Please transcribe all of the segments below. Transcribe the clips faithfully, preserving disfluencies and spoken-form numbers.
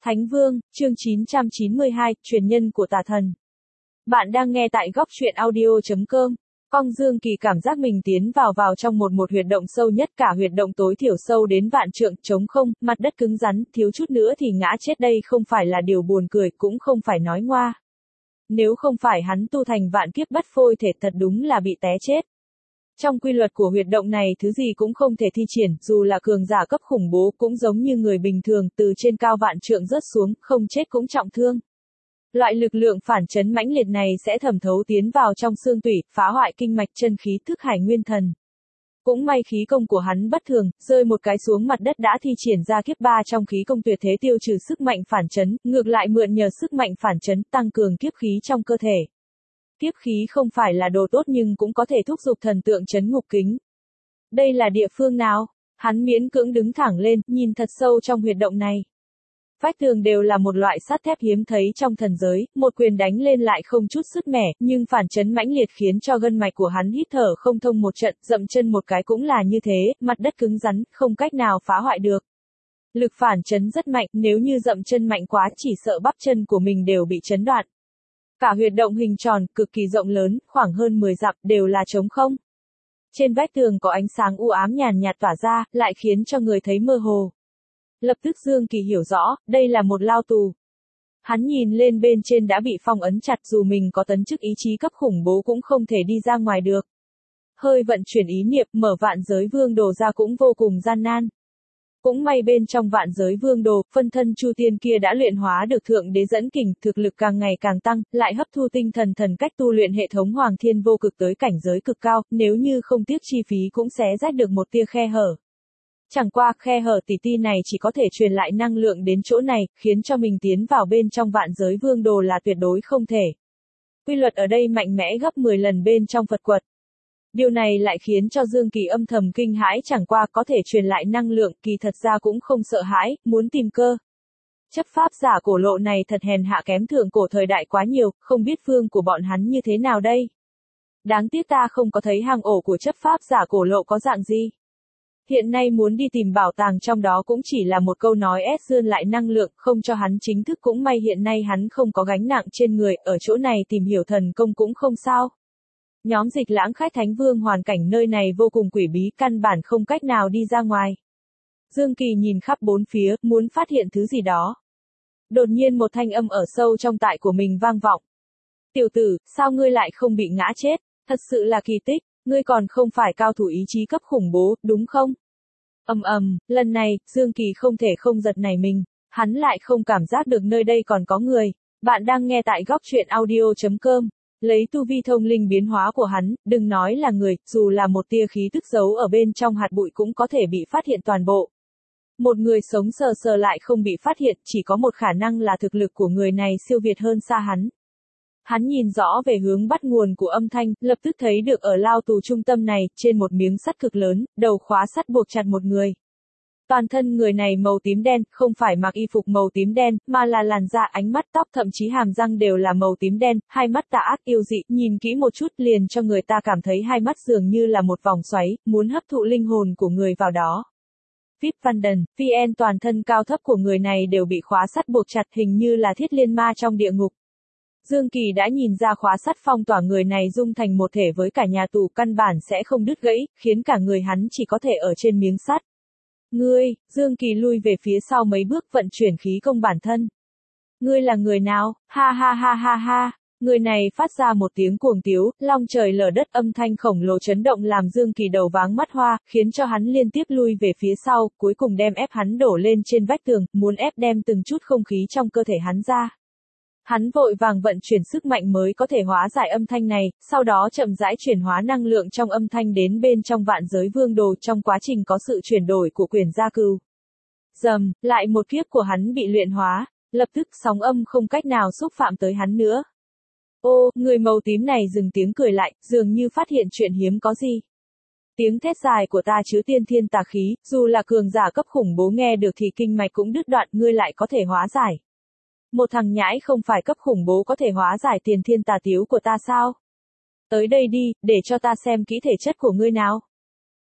Thánh Vương, chương chín trăm chín mươi hai, truyền nhân của tà thần. Bạn đang nghe tại góc truyện audio chấm com. Phong Dương Kỳ cảm giác mình tiến vào vào trong một một huyệt động sâu nhất cả huyệt động tối thiểu sâu đến vạn trượng, trống không, mặt đất cứng rắn, thiếu chút nữa thì ngã chết đây không phải là điều buồn cười, cũng không phải nói ngoa. Nếu không phải hắn tu thành vạn kiếp bất phôi thể thật đúng là bị té chết. Trong quy luật của huyệt động này thứ gì cũng không thể thi triển, dù là cường giả cấp khủng bố cũng giống như người bình thường, từ trên cao vạn trượng rớt xuống, không chết cũng trọng thương. Loại lực lượng phản chấn mãnh liệt này sẽ thẩm thấu tiến vào trong xương tủy, phá hoại kinh mạch chân khí thức hải nguyên thần. Cũng may khí công của hắn bất thường, rơi một cái xuống mặt đất đã thi triển ra kiếp ba trong khí công tuyệt thế tiêu trừ sức mạnh phản chấn, ngược lại mượn nhờ sức mạnh phản chấn tăng cường kiếp khí trong cơ thể. Kiếp khí không phải là đồ tốt nhưng cũng có thể thúc giục thần tượng chấn ngục kính. Đây là địa phương nào? Hắn miễn cưỡng đứng thẳng lên, nhìn thật sâu trong huyệt động này. Vách tường đều là một loại sắt thép hiếm thấy trong thần giới, một quyền đánh lên lại không chút sức mẻ, nhưng phản chấn mãnh liệt khiến cho gân mạch của hắn hít thở không thông một trận, dậm chân một cái cũng là như thế, mặt đất cứng rắn, không cách nào phá hoại được. Lực phản chấn rất mạnh, nếu như dậm chân mạnh quá chỉ sợ bắp chân của mình đều bị chấn đoạn. Cả huyệt động hình tròn, cực kỳ rộng lớn, khoảng hơn mười dặm, đều là trống không. Trên vách tường có ánh sáng u ám nhàn nhạt tỏa ra, lại khiến cho người thấy mơ hồ. Lập tức Dương Kỳ hiểu rõ, đây là một lao tù. Hắn nhìn lên bên trên đã bị phong ấn chặt, dù mình có tấn chức ý chí cấp khủng bố cũng không thể đi ra ngoài được. Hơi vận chuyển ý niệm, mở vạn giới vương đồ ra cũng vô cùng gian nan. Cũng may bên trong vạn giới vương đồ, phân thân Chu Tiên kia đã luyện hóa được thượng đế dẫn kình, thực lực càng ngày càng tăng, lại hấp thu tinh thần thần cách tu luyện hệ thống Hoàng Thiên vô cực tới cảnh giới cực cao, nếu như không tiếc chi phí cũng xé rách được một tia khe hở. Chẳng qua khe hở tỉ ti này chỉ có thể truyền lại năng lượng đến chỗ này, khiến cho mình tiến vào bên trong vạn giới vương đồ là tuyệt đối không thể. Quy luật ở đây mạnh mẽ gấp mười lần bên trong Phật quật. Điều này lại khiến cho Dương Kỳ âm thầm kinh hãi, chẳng qua có thể truyền lại năng lượng, kỳ thật ra cũng không sợ hãi, muốn tìm cơ. Chấp pháp giả cổ lộ này thật hèn hạ kém thượng cổ thời đại quá nhiều, không biết phương của bọn hắn như thế nào đây. Đáng tiếc ta không có thấy hang ổ của chấp pháp giả cổ lộ có dạng gì. Hiện nay muốn đi tìm bảo tàng trong đó cũng chỉ là một câu nói ép dươn lại năng lượng, không cho hắn chính thức, cũng may hiện nay hắn không có gánh nặng trên người, ở chỗ này tìm hiểu thần công cũng không sao. Nhóm Dịch Lãng khách Thánh Vương hoàn cảnh nơi này vô cùng quỷ bí, căn bản không cách nào đi ra ngoài. Dương Kỳ nhìn khắp bốn phía, muốn phát hiện thứ gì đó. Đột nhiên một thanh âm ở sâu trong tại của mình vang vọng. Tiểu tử, sao ngươi lại không bị ngã chết? Thật sự là kỳ tích, ngươi còn không phải cao thủ ý chí cấp khủng bố, đúng không? Ầm ầm, lần này, Dương Kỳ không thể không giật nảy mình, hắn lại không cảm giác được nơi đây còn có người. Bạn đang nghe tại góc truyện audio chấm com. Lấy tu vi thông linh biến hóa của hắn, đừng nói là người, dù là một tia khí tức giấu ở bên trong hạt bụi cũng có thể bị phát hiện toàn bộ. Một người sống sờ sờ lại không bị phát hiện, chỉ có một khả năng là thực lực của người này siêu việt hơn xa hắn. Hắn nhìn rõ về hướng bắt nguồn của âm thanh, lập tức thấy được ở lao tù trung tâm này, trên một miếng sắt cực lớn, đầu khóa sắt buộc chặt một người. Toàn thân người này màu tím đen, không phải mặc y phục màu tím đen, mà là làn da, ánh mắt, tóc, thậm chí hàm răng đều là màu tím đen, hai mắt tà ác yêu dị, nhìn kỹ một chút liền cho người ta cảm thấy hai mắt dường như là một vòng xoáy, muốn hấp thụ linh hồn của người vào đó. Vip Vanden, vê en toàn thân cao thấp của người này đều bị khóa sắt buộc chặt, hình như là thiết liên ma trong địa ngục. Dương Kỳ đã nhìn ra khóa sắt phong tỏa người này dung thành một thể với cả nhà tù, căn bản sẽ không đứt gãy, khiến cả người hắn chỉ có thể ở trên miếng sắt. Ngươi, Dương Kỳ lui về phía sau mấy bước, vận chuyển khí công bản thân. Ngươi là người nào? Ha ha ha ha ha. Người này phát ra một tiếng cuồng tiếu, long trời lở đất, âm thanh khổng lồ chấn động làm Dương Kỳ đầu váng mắt hoa, khiến cho hắn liên tiếp lui về phía sau, cuối cùng đem ép hắn đổ lên trên vách tường, muốn ép đem từng chút không khí trong cơ thể hắn ra. Hắn vội vàng vận chuyển sức mạnh mới có thể hóa giải âm thanh này, sau đó chậm rãi chuyển hóa năng lượng trong âm thanh đến bên trong vạn giới vương đồ, trong quá trình có sự chuyển đổi của quyền gia cừu. Dầm, lại một kiếp của hắn bị luyện hóa, lập tức sóng âm không cách nào xúc phạm tới hắn nữa. Ô, người màu tím này dừng tiếng cười lại, dường như phát hiện chuyện hiếm có gì. Tiếng thét dài của ta chứa tiên thiên tà khí, dù là cường giả cấp khủng bố nghe được thì kinh mạch cũng đứt đoạn, ngươi lại có thể hóa giải. Một thằng nhãi không phải cấp khủng bố có thể hóa giải tiền thiên tà tiếu của ta sao? Tới đây đi, để cho ta xem kỹ thể chất của ngươi nào.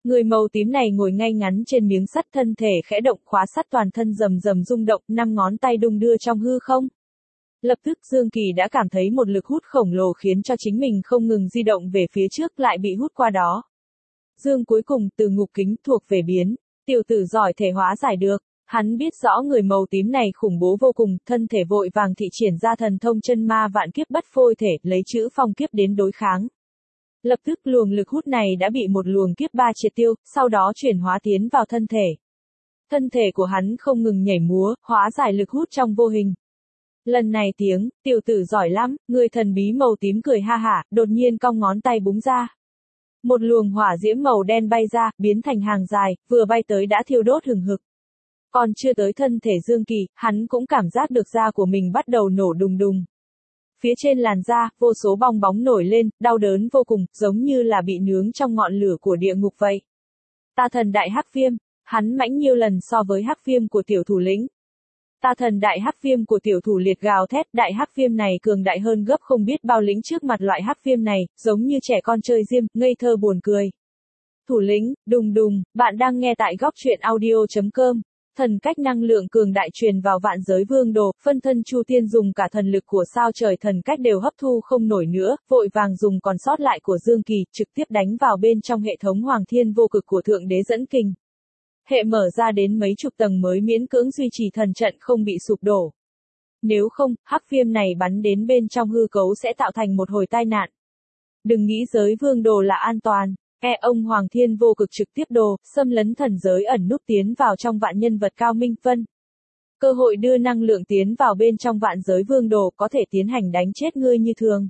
Người màu tím này ngồi ngay ngắn trên miếng sắt, thân thể khẽ động, khóa sắt toàn thân rầm rầm rung động, năm ngón tay đung đưa trong hư không. Lập tức Dương Kỳ đã cảm thấy một lực hút khổng lồ khiến cho chính mình không ngừng di động về phía trước, lại bị hút qua đó. Dương cuối cùng từ ngục kính thuộc về biến, tiểu tử giỏi thể hóa giải được. Hắn biết rõ người màu tím này khủng bố vô cùng, thân thể vội vàng thị triển ra thần thông chân ma vạn kiếp bất phôi thể, lấy chữ phong kiếp đến đối kháng. Lập tức luồng lực hút này đã bị một luồng kiếp ba triệt tiêu, sau đó chuyển hóa tiến vào thân thể. Thân thể của hắn không ngừng nhảy múa, hóa giải lực hút trong vô hình. Lần này tiếng, tiểu tử giỏi lắm, người thần bí màu tím cười ha hả, đột nhiên cong ngón tay búng ra. Một luồng hỏa diễm màu đen bay ra, biến thành hàng dài, vừa bay tới đã thiêu đốt hừng hực. Còn chưa tới thân thể Dương Kỳ, hắn cũng cảm giác được da của mình bắt đầu nổ đùng đùng. Phía trên làn da, vô số bong bóng nổi lên, đau đớn vô cùng, giống như là bị nướng trong ngọn lửa của địa ngục vậy. Tà thần đại hắc viêm, hắn mãnh nhiều lần so với hắc viêm của tiểu thủ lĩnh. Tà thần đại hắc viêm của tiểu thủ liệt gào thét, đại hắc viêm này cường đại hơn gấp không biết bao lĩnh trước mặt loại hắc viêm này, giống như trẻ con chơi diêm, ngây thơ buồn cười. Thủ lĩnh, đùng đùng, bạn đang nghe tại góc truyện audio chấm com. Thần cách năng lượng cường đại truyền vào vạn giới vương đồ, phân thân Chu Tiên dùng cả thần lực của sao trời thần cách đều hấp thu không nổi nữa, vội vàng dùng còn sót lại của Dương Kỳ, trực tiếp đánh vào bên trong hệ thống Hoàng Thiên vô cực của Thượng Đế dẫn kình. Hệ mở ra đến mấy chục tầng mới miễn cưỡng duy trì thần trận không bị sụp đổ. Nếu không, hắc viêm này bắn đến bên trong hư cấu sẽ tạo thành một hồi tai nạn. Đừng nghĩ giới vương đồ là an toàn. E ông Hoàng Thiên vô cực trực tiếp đồ, xâm lấn thần giới ẩn núp tiến vào trong vạn nhân vật cao minh phân. Cơ hội đưa năng lượng tiến vào bên trong vạn giới vương đồ có thể tiến hành đánh chết ngươi như thường.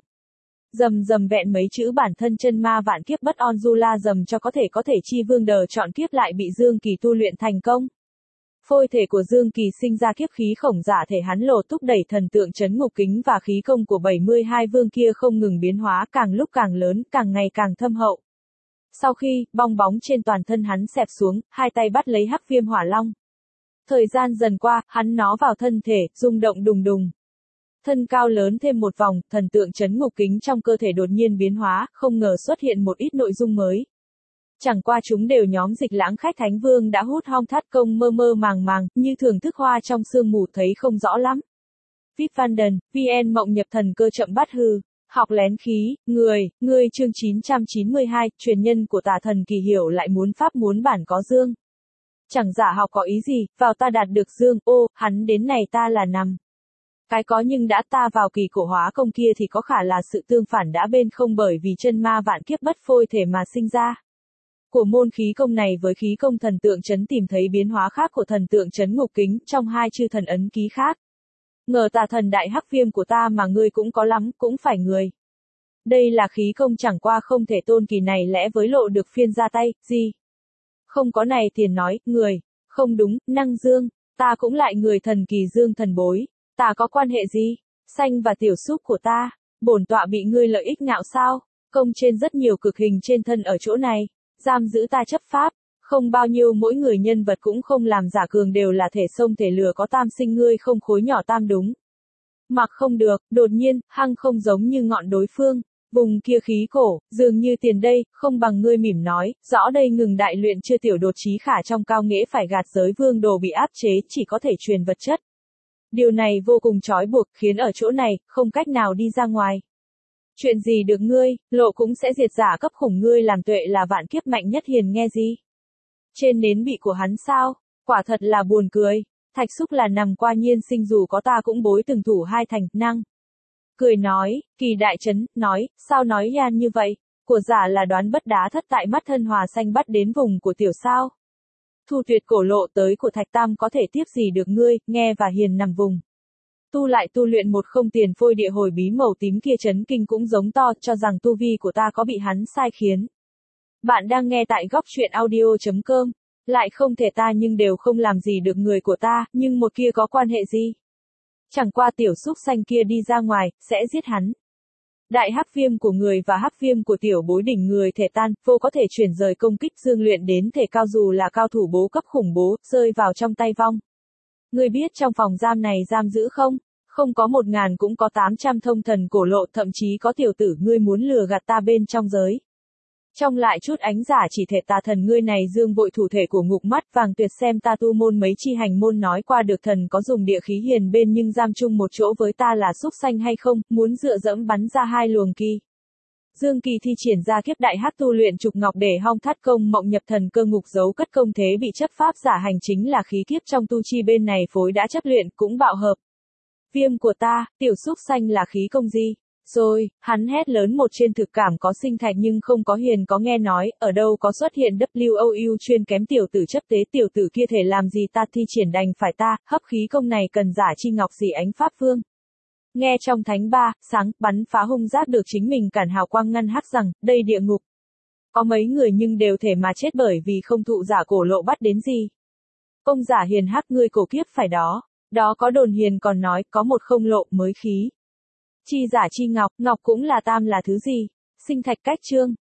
Dầm dầm vẹn mấy chữ bản thân chân ma vạn kiếp bất on du la dầm cho có thể có thể chi vương đờ chọn kiếp lại bị Dương Kỳ tu luyện thành công. Phôi thể của Dương Kỳ sinh ra kiếp khí khổng giả thể hắn lồ túc đẩy thần tượng chấn ngục kính và khí công của bảy mươi hai vương kia không ngừng biến hóa, càng lúc càng lớn, càng ngày càng thâm hậu. Sau khi, bong bóng trên toàn thân hắn xẹp xuống, hai tay bắt lấy hắc viêm hỏa long. Thời gian dần qua, hắn nó vào thân thể, rung động đùng đùng. Thân cao lớn thêm một vòng, thần tượng chấn ngục kính trong cơ thể đột nhiên biến hóa, không ngờ xuất hiện một ít nội dung mới. Chẳng qua chúng đều nhóm dịch lãng khách thánh vương đã hút hong thắt công mơ mơ màng màng, như thưởng thức hoa trong sương mù thấy không rõ lắm. Vip Van Den, vê en mộng nhập thần cơ chậm bắt hư. Học lén khí, người, người chương chín trăm chín mươi hai, truyền nhân của tà thần kỳ hiểu lại muốn pháp muốn bản có dương. Chẳng giả học có ý gì, vào ta đạt được dương, ô, hắn đến này ta là nằm. Cái có nhưng đã ta vào kỳ cổ hóa công kia thì có khả là sự tương phản đã bên không bởi vì chân ma vạn kiếp bất phôi thể mà sinh ra. Của môn khí công này với khí công thần tượng chấn tìm thấy biến hóa khác của thần tượng chấn ngục kính trong hai chư thần ấn ký khác. Ngờ tà thần đại hắc viêm của ta mà ngươi cũng có lắm, cũng phải người. Đây là khí công chẳng qua không thể tôn kỳ này lẽ với lộ được phiên ra tay, gì? Không có này tiền nói, người. Không đúng, năng dương, ta cũng lại người thần kỳ dương thần bối. Ta có quan hệ gì? Xanh và tiểu xúc của ta. Bổn tọa bị ngươi lợi ích ngạo sao? Công trên rất nhiều cực hình trên thân ở chỗ này. Giam giữ ta chấp pháp. Không bao nhiêu mỗi người nhân vật cũng không làm giả cường đều là thể sông thể lửa có tam sinh ngươi không khối nhỏ tam đúng. Mặc không được, đột nhiên, hăng không giống như ngọn đối phương. Vùng kia khí cổ, dường như tiền đây, không bằng ngươi mỉm nói, rõ đây ngừng đại luyện chưa tiểu đột chí khả trong cao nghĩa phải gạt giới vương đồ bị áp chế chỉ có thể truyền vật chất. Điều này vô cùng trói buộc, khiến ở chỗ này, không cách nào đi ra ngoài. Chuyện gì được ngươi, lộ cũng sẽ diệt giả cấp khủng ngươi làm tuệ là vạn kiếp mạnh nhất hiền nghe gì. Trên nến bị của hắn sao, quả thật là buồn cười, thạch xúc là nằm qua nhiên sinh dù có ta cũng bối từng thủ hai thành, năng. Cười nói, kỳ đại chấn, nói, sao nói yan như vậy, của giả là đoán bất đá thất tại mắt thân hòa xanh bắt đến vùng của tiểu sao. Thu tuyệt cổ lộ tới của thạch tam có thể tiếp gì được ngươi, nghe và hiền nằm vùng. Tu lại tu luyện một không tiền phôi địa hồi bí màu tím kia chấn kinh cũng giống to cho rằng tu vi của ta có bị hắn sai khiến. Bạn đang nghe tại góc truyện audio chấm com, lại không thể ta nhưng đều không làm gì được người của ta, nhưng một kia có quan hệ gì? Chẳng qua tiểu xúc xanh kia đi ra ngoài, sẽ giết hắn. Đại hắc viêm của người và hắc viêm của tiểu bối đỉnh người thể tan, vô có thể chuyển rời công kích dương luyện đến thể cao dù là cao thủ bố cấp khủng bố, rơi vào trong tay vong. Ngươi biết trong phòng giam này giam giữ không? Không có một ngàn cũng có tám trăm thông thần cổ lộ, thậm chí có tiểu tử ngươi muốn lừa gạt ta bên trong giới. Trong lại chút ánh giả chỉ thể tà thần ngươi này dương vội thủ thể của ngục mắt vàng tuyệt xem ta tu môn mấy chi hành môn nói qua được thần có dùng địa khí hiền bên nhưng giam chung một chỗ với ta là xúc sanh hay không, muốn dựa dẫm bắn ra hai luồng kỳ. Dương kỳ thi triển ra kiếp đại hắc tu luyện trục ngọc để hong thắt công mộng nhập thần cơ ngục giấu cất công thế bị chấp pháp giả hành chính là khí kiếp trong tu chi bên này phối đã chấp luyện cũng bạo hợp. Viêm của ta, tiểu xúc sanh là khí công gì? Rồi, hắn hét lớn một trên thực cảm có sinh thạch nhưng không có hiền có nghe nói, ở đâu có xuất hiện W O U chuyên kém tiểu tử chấp tế tiểu tử kia thể làm gì ta thi triển đành phải ta, hấp khí công này cần giả chi ngọc gì ánh pháp vương. Nghe trong thánh ba, sáng, bắn phá hung giác được chính mình cản hào quang ngăn hắc rằng, đây địa ngục. Có mấy người nhưng đều thể mà chết bởi vì không thụ giả cổ lộ bắt đến gì. Công giả hiền hắc ngươi cổ kiếp phải đó, đó có đồn hiền còn nói, có một không lộ mới khí. Chi giả chi ngọc, ngọc cũng là tam là thứ gì? Sinh thạch cách chương.